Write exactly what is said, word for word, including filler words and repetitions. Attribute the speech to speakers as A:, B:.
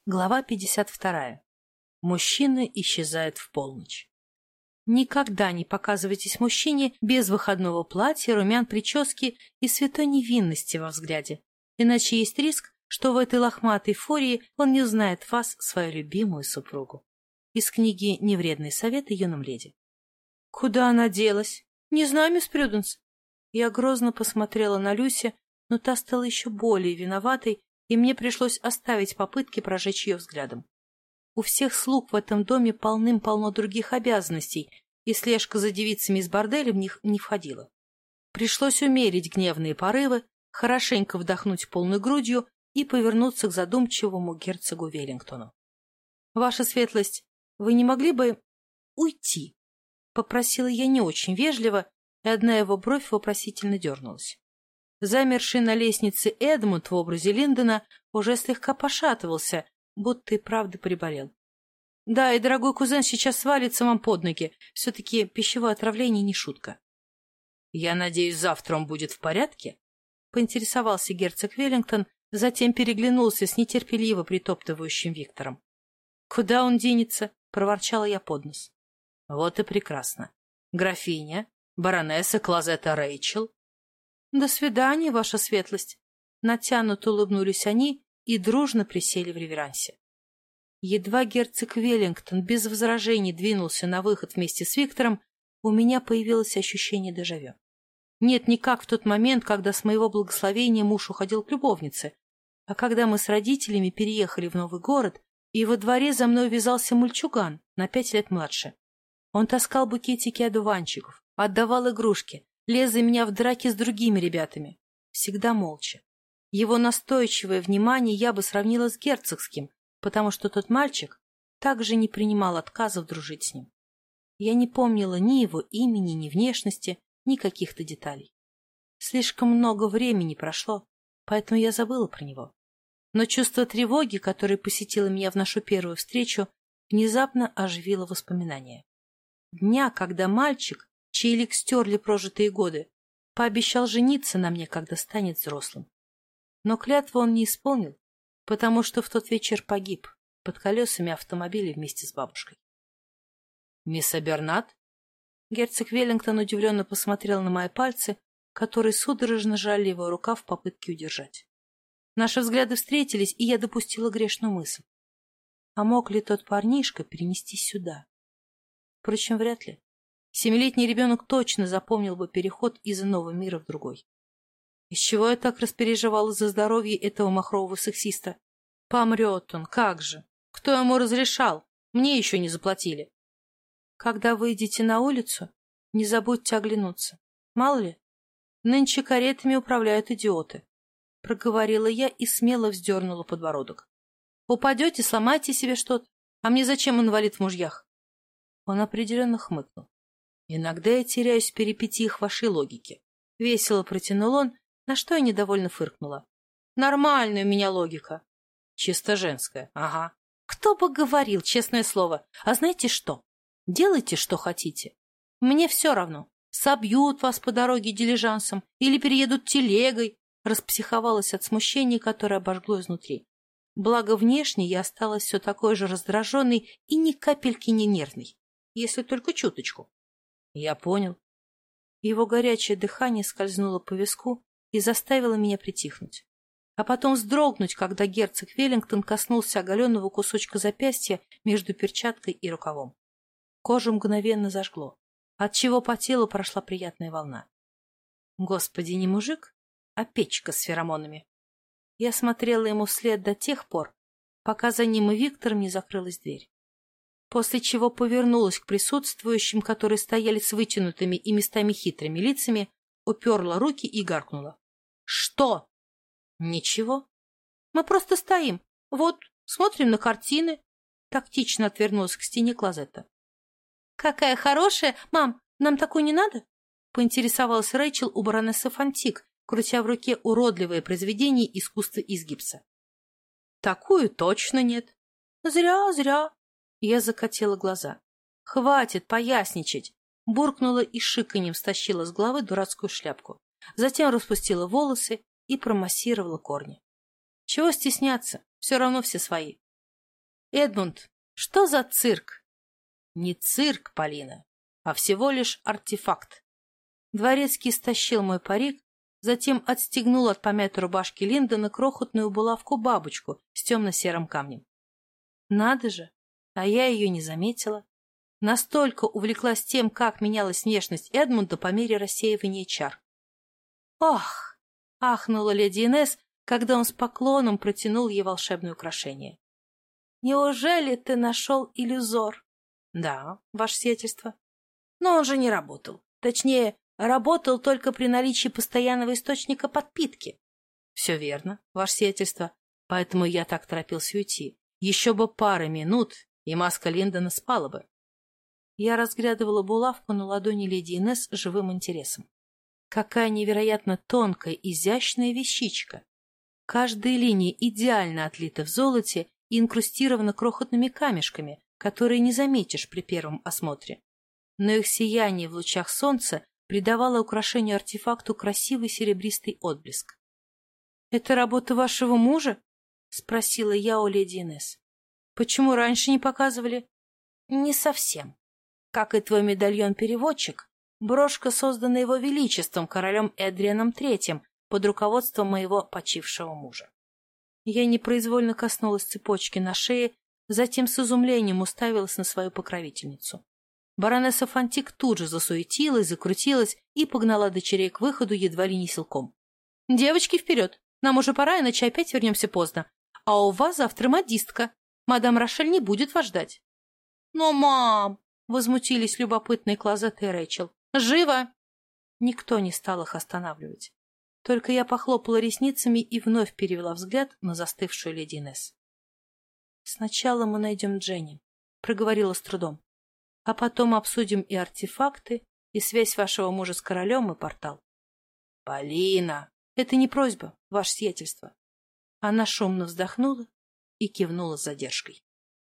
A: Глава пятьдесят вторая. Мужчина исчезает в полночь. Никогда не показывайтесь мужчине без выходного платья, румян, прически и святой невинности во взгляде, иначе есть риск, что в этой лохматой фурии он не узнает вас, свою любимую супругу. Из книги «Невредные советы юным леди». Куда она делась? Не знаю, мисс Прюденс. Я грозно посмотрела на Люси, но та стала еще более виноватой, и мне пришлось оставить попытки прожечь ее взглядом. У всех слуг в этом доме полным-полно других обязанностей, и слежка за девицами из борделя в них не входила. Пришлось умерить гневные порывы, хорошенько вдохнуть полной грудью и повернуться к задумчивому герцогу Веллингтону. — Ваша светлость, вы не могли бы уйти? — попросила я не очень вежливо, и одна его бровь вопросительно дернулась. Замерший на лестнице Эдмунд в образе Линдона уже слегка пошатывался, будто и правда приболел. — Да, и дорогой кузен сейчас свалится вам под ноги. Все-таки пищевое отравление не шутка. — Я надеюсь, завтра он будет в порядке? — поинтересовался герцог Веллингтон, затем переглянулся с нетерпеливо притоптывающим Виктором. — Куда он денется? — проворчала я под нос. — Вот и прекрасно. Графиня, баронесса Клозетта Рэйчел. — До свидания, ваша светлость. Натянуто улыбнулись они и дружно присели в реверансе. Едва герцог Веллингтон без возражений двинулся на выход вместе с Виктором, у меня появилось ощущение дежавю. Нет, не как в тот момент, когда с моего благословения муж уходил к любовнице, а когда мы с родителями переехали в новый город, и во дворе за мной вязался мальчуган на пять лет младше. Он таскал букетики одуванчиков, отдавал игрушки, лез за меня в драки с другими ребятами. Всегда молча. Его настойчивое внимание я бы сравнила с герцогским, потому что тот мальчик также не принимал отказов дружить с ним. Я не помнила ни его имени, ни внешности, ни каких-то деталей. Слишком много времени прошло, поэтому я забыла про него. Но чувство тревоги, которое посетило меня в нашу первую встречу, внезапно оживило воспоминания. Дня, когда мальчик, чей лик стерли прожитые годы, пообещал жениться на мне, когда станет взрослым. Но клятву он не исполнил, потому что в тот вечер погиб под колесами автомобиля вместе с бабушкой. — Мисс Абернат? Герцог Веллингтон удивленно посмотрел на мои пальцы, которые судорожно сжали его рука в попытке удержать. Наши взгляды встретились, и я допустила грешную мысль. А мог ли тот парнишка перенестись сюда? Впрочем, вряд ли. Семилетний ребенок точно запомнил бы переход из иного мира в другой. Из чего я так распереживала за здоровье этого махрового сексиста? Помрет он, как же! Кто ему разрешал? Мне еще не заплатили. Когда выйдете на улицу, не забудьте оглянуться. Мало ли, нынче каретами управляют идиоты. Проговорила я и смело вздернула подбородок. Упадете, сломайте себе что-то. А мне зачем инвалид в мужьях? Он определенно хмыкнул. Иногда я теряюсь в перипетиях вашей логики. Весело протянул он, на что я недовольно фыркнула. Нормальная у меня логика. Чисто женская, ага. Кто бы говорил, честное слово. А знаете что? Делайте, что хотите. Мне все равно. Собьют вас по дороге дилижансом или переедут телегой. Распсиховалась от смущения, которое обожгло изнутри. Благо внешне я осталась все такой же раздраженной и ни капельки не нервной. Если только чуточку. Я понял. Его горячее дыхание скользнуло по виску и заставило меня притихнуть. А потом вздрогнуть, когда герцог Веллингтон коснулся оголенного кусочка запястья между перчаткой и рукавом. Кожу мгновенно зажгло, отчего по телу прошла приятная волна. Господи, не мужик, а печка с феромонами. Я смотрела ему вслед до тех пор, пока за ним и Виктором не закрылась дверь. После чего повернулась к присутствующим, которые стояли с вытянутыми и местами хитрыми лицами, уперла руки и гаркнула. — Что? — Ничего. Мы просто стоим. Вот, смотрим на картины. Тактично отвернулась к стене Клозетта. — Какая хорошая! Мам, нам такой не надо? — поинтересовалась Рэйчел у баронессы Фантик, крутя в руке уродливое произведение искусства из гипса. — Такую точно нет. — Зря, зря. Я закатила глаза. — Хватит поясничать! — буркнула и шиканьем стащила с головы дурацкую шляпку. Затем распустила волосы и промассировала корни. — Чего стесняться? Все равно все свои. Эдмунд, что за цирк? Не цирк, Полина, а всего лишь артефакт. Дворецкий стащил мой парик, затем отстегнул от помятой рубашки Линдона крохотную булавку-бабочку с темно-серым камнем. Надо же, а я ее не заметила. Настолько увлеклась тем, как менялась внешность Эдмунда по мере рассеивания чар. «Ох!» — ахнула леди Инесс, когда он с поклоном протянул ей волшебное украшение. «Неужели ты нашел иллюзор?» «Да, ваше сиятельство. Но он же не работал. Точнее, работал только при наличии постоянного источника подпитки». «Все верно, ваше сиятельство. Поэтому я так торопился уйти. Еще бы пара минут, и маска Линдона спала бы». Я разглядывала булавку на ладони леди Инесс с живым интересом. Какая невероятно тонкая, изящная вещичка. Каждая линия идеально отлита в золоте и инкрустирована крохотными камешками, которые не заметишь при первом осмотре. Но их сияние в лучах солнца придавало украшению артефакту красивый серебристый отблеск. — Это работа вашего мужа? — спросила я у леди Инесс. — Почему раньше не показывали? — Не совсем. Как и твой медальон-переводчик, брошка создана его величеством, королем Эдрианом Третьим, под руководством моего почившего мужа. Я непроизвольно коснулась цепочки на шее, затем с изумлением уставилась на свою покровительницу. Баронесса Фантик тут же засуетилась, закрутилась и погнала дочерей к выходу едва ли не силком. — Девочки, вперед! Нам уже пора, иначе опять вернемся поздно. А у вас завтра модистка. Мадам Рошель не будет вас ждать. — Но, мам! — возмутились любопытные глазатые Рэйчел. — Живо! Никто не стал их останавливать. Только я похлопала ресницами и вновь перевела взгляд на застывшую леди Инесс. — Сначала мы найдем Дженни, — проговорила с трудом. — А потом обсудим и артефакты, и связь вашего мужа с королем, и портал. — Полина! — Это не просьба, ваше сиятельство. Она шумно вздохнула и кивнула с задержкой.